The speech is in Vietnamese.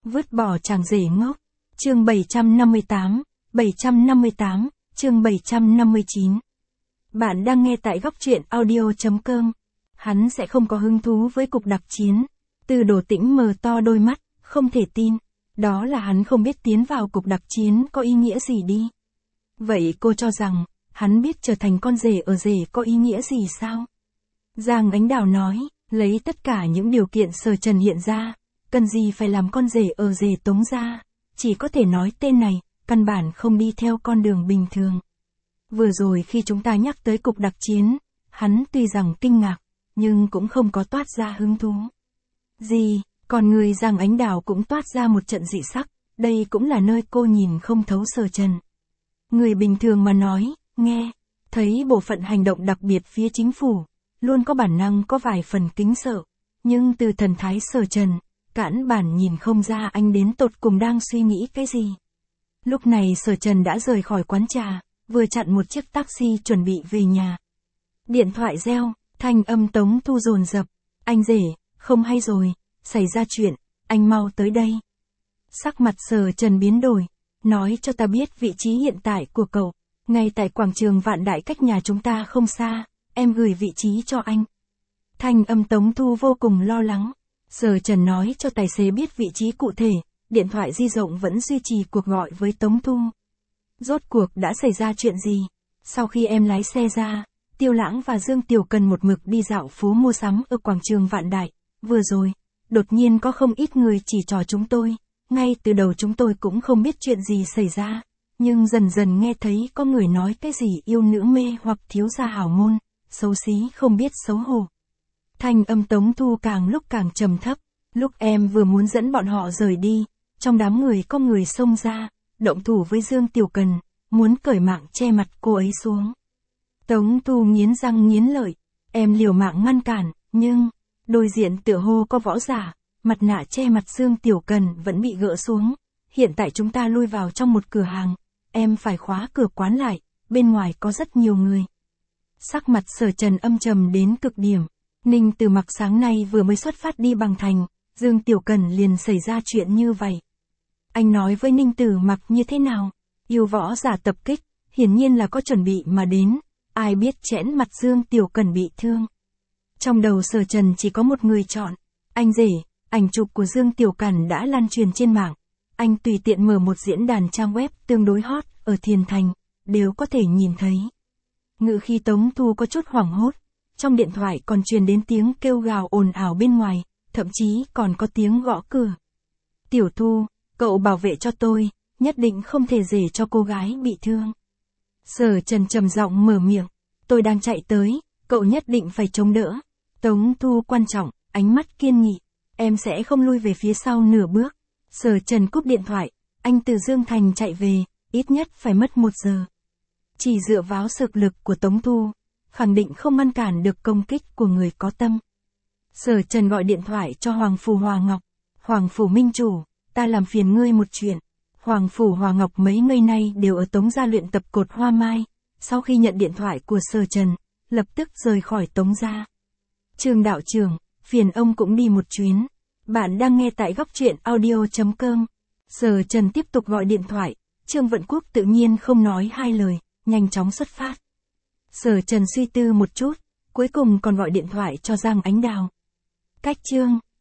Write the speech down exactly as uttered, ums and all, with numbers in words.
Vứt bỏ chàng rể ngốc. Chương bảy trăm năm mươi tám, bảy trăm năm mươi tám, chương bảy trăm năm mươi chín. Bạn đang nghe tại góc truyện audio chấm com. Hắn sẽ không có hứng thú với cuộc đặc chiến. Từ Đổ Tĩnh mở to đôi mắt, không thể tin. Đó là hắn không biết tiến vào cuộc đặc chiến có ý nghĩa gì đi. Vậy cô cho rằng, hắn biết trở thành con rể ở rể có ý nghĩa gì sao? Giang Ánh Đào nói, lấy tất cả những điều kiện Sở Trần hiện ra, cần gì phải làm con rể ở rể Tống gia, chỉ có thể nói tên này, căn bản không đi theo con đường bình thường. Vừa rồi khi chúng ta nhắc tới cuộc đặc chiến, hắn tuy rằng kinh ngạc, nhưng cũng không có toát ra hứng thú. Gì, còn người Giang Ánh Đào cũng toát ra một trận dị sắc, đây cũng là nơi cô nhìn không thấu Sở Trần. Người bình thường mà nói, nghe, thấy bộ phận hành động đặc biệt phía chính phủ, luôn có bản năng có vài phần kính sợ, nhưng từ thần thái Sở Trần, cản bản nhìn không ra anh đến tột cùng đang suy nghĩ cái gì. Lúc này Sở Trần đã rời khỏi quán trà, vừa chặn một chiếc taxi chuẩn bị về nhà. Điện thoại reo, thanh âm Tống Thu dồn dập, anh rể, không hay rồi, xảy ra chuyện, anh mau tới đây. Sắc mặt Sở Trần biến đổi, nói cho ta biết vị trí hiện tại của cậu, ngay tại quảng trường Vạn Đại cách nhà chúng ta không xa, em gửi vị trí cho anh. Thanh âm Tống Thu vô cùng lo lắng. Sở Trần nói cho tài xế biết vị trí cụ thể, điện thoại di động vẫn duy trì cuộc gọi với Tống Thu. Rốt cuộc đã xảy ra chuyện gì? Sau khi em lái xe ra, Tiêu Lãng và Dương Tiểu Cần một mực đi dạo phố mua sắm ở quảng trường Vạn Đại, vừa rồi, đột nhiên có không ít người chỉ trỏ chúng tôi, ngay từ đầu chúng tôi cũng không biết chuyện gì xảy ra, nhưng dần dần nghe thấy có người nói cái gì yêu nữ mê hoặc thiếu gia hảo môn, xấu xí không biết xấu hổ. Thanh âm Tống Thu càng lúc càng trầm thấp, lúc em vừa muốn dẫn bọn họ rời đi, trong đám người có người xông ra, động thủ với Dương Tiểu Cần, muốn cởi mạng che mặt cô ấy xuống. Tống Thu nghiến răng nghiến lợi, em liều mạng ngăn cản, nhưng, đối diện tựa hồ có võ giả, mặt nạ che mặt Dương Tiểu Cần vẫn bị gỡ xuống, hiện tại chúng ta lui vào trong một cửa hàng, em phải khóa cửa quán lại, bên ngoài có rất nhiều người. Sắc mặt Sở Trần âm trầm đến cực điểm. Ninh Từ Mặc sáng nay vừa mới xuất phát đi bằng thành, Dương Tiểu Cần liền xảy ra chuyện như vậy. Anh nói với Ninh Từ Mặc như thế nào? Yêu võ giả tập kích, hiển nhiên là có chuẩn bị mà đến, ai biết chẽn mặt Dương Tiểu Cần bị thương. Trong đầu Sở Trần chỉ có một người chọn, anh rể, ảnh chụp của Dương Tiểu Cần đã lan truyền trên mạng. Anh tùy tiện mở một diễn đàn trang web tương đối hot ở Thiền Thành, đều có thể nhìn thấy. Ngự khi Tống Thu có chút hoảng hốt. Trong điện thoại còn truyền đến tiếng kêu gào ồn ào bên ngoài, thậm chí còn có tiếng gõ cửa. Tiểu Thu, cậu bảo vệ cho tôi, nhất định không thể để cho cô gái bị thương. Sở Trần trầm giọng mở miệng, tôi đang chạy tới, cậu nhất định phải chống đỡ. Tống Thu quan trọng, ánh mắt kiên nghị, em sẽ không lui về phía sau nửa bước. Sở Trần cúp điện thoại, anh từ Dương Thành chạy về, ít nhất phải mất một giờ. Chỉ dựa vào thực lực của Tống Thu, khẳng định không ngăn cản được công kích của người có tâm. Sở Trần gọi điện thoại cho Hoàng Phủ Hòa Ngọc. Hoàng Phủ Minh Chủ, ta làm phiền ngươi một chuyện. Hoàng Phủ Hòa Ngọc mấy ngày nay đều ở Tống gia luyện tập cột hoa mai. Sau khi nhận điện thoại của Sở Trần, lập tức rời khỏi Tống gia. Trương đạo trưởng, phiền ông cũng đi một chuyến. Bạn đang nghe tại góc truyện audio chấm com. Sở Trần tiếp tục gọi điện thoại. Trương Vận Quốc tự nhiên không nói hai lời, nhanh chóng xuất phát. Sở Trần suy tư một chút, cuối cùng còn gọi điện thoại cho Giang Ánh Đào. Cách Trương,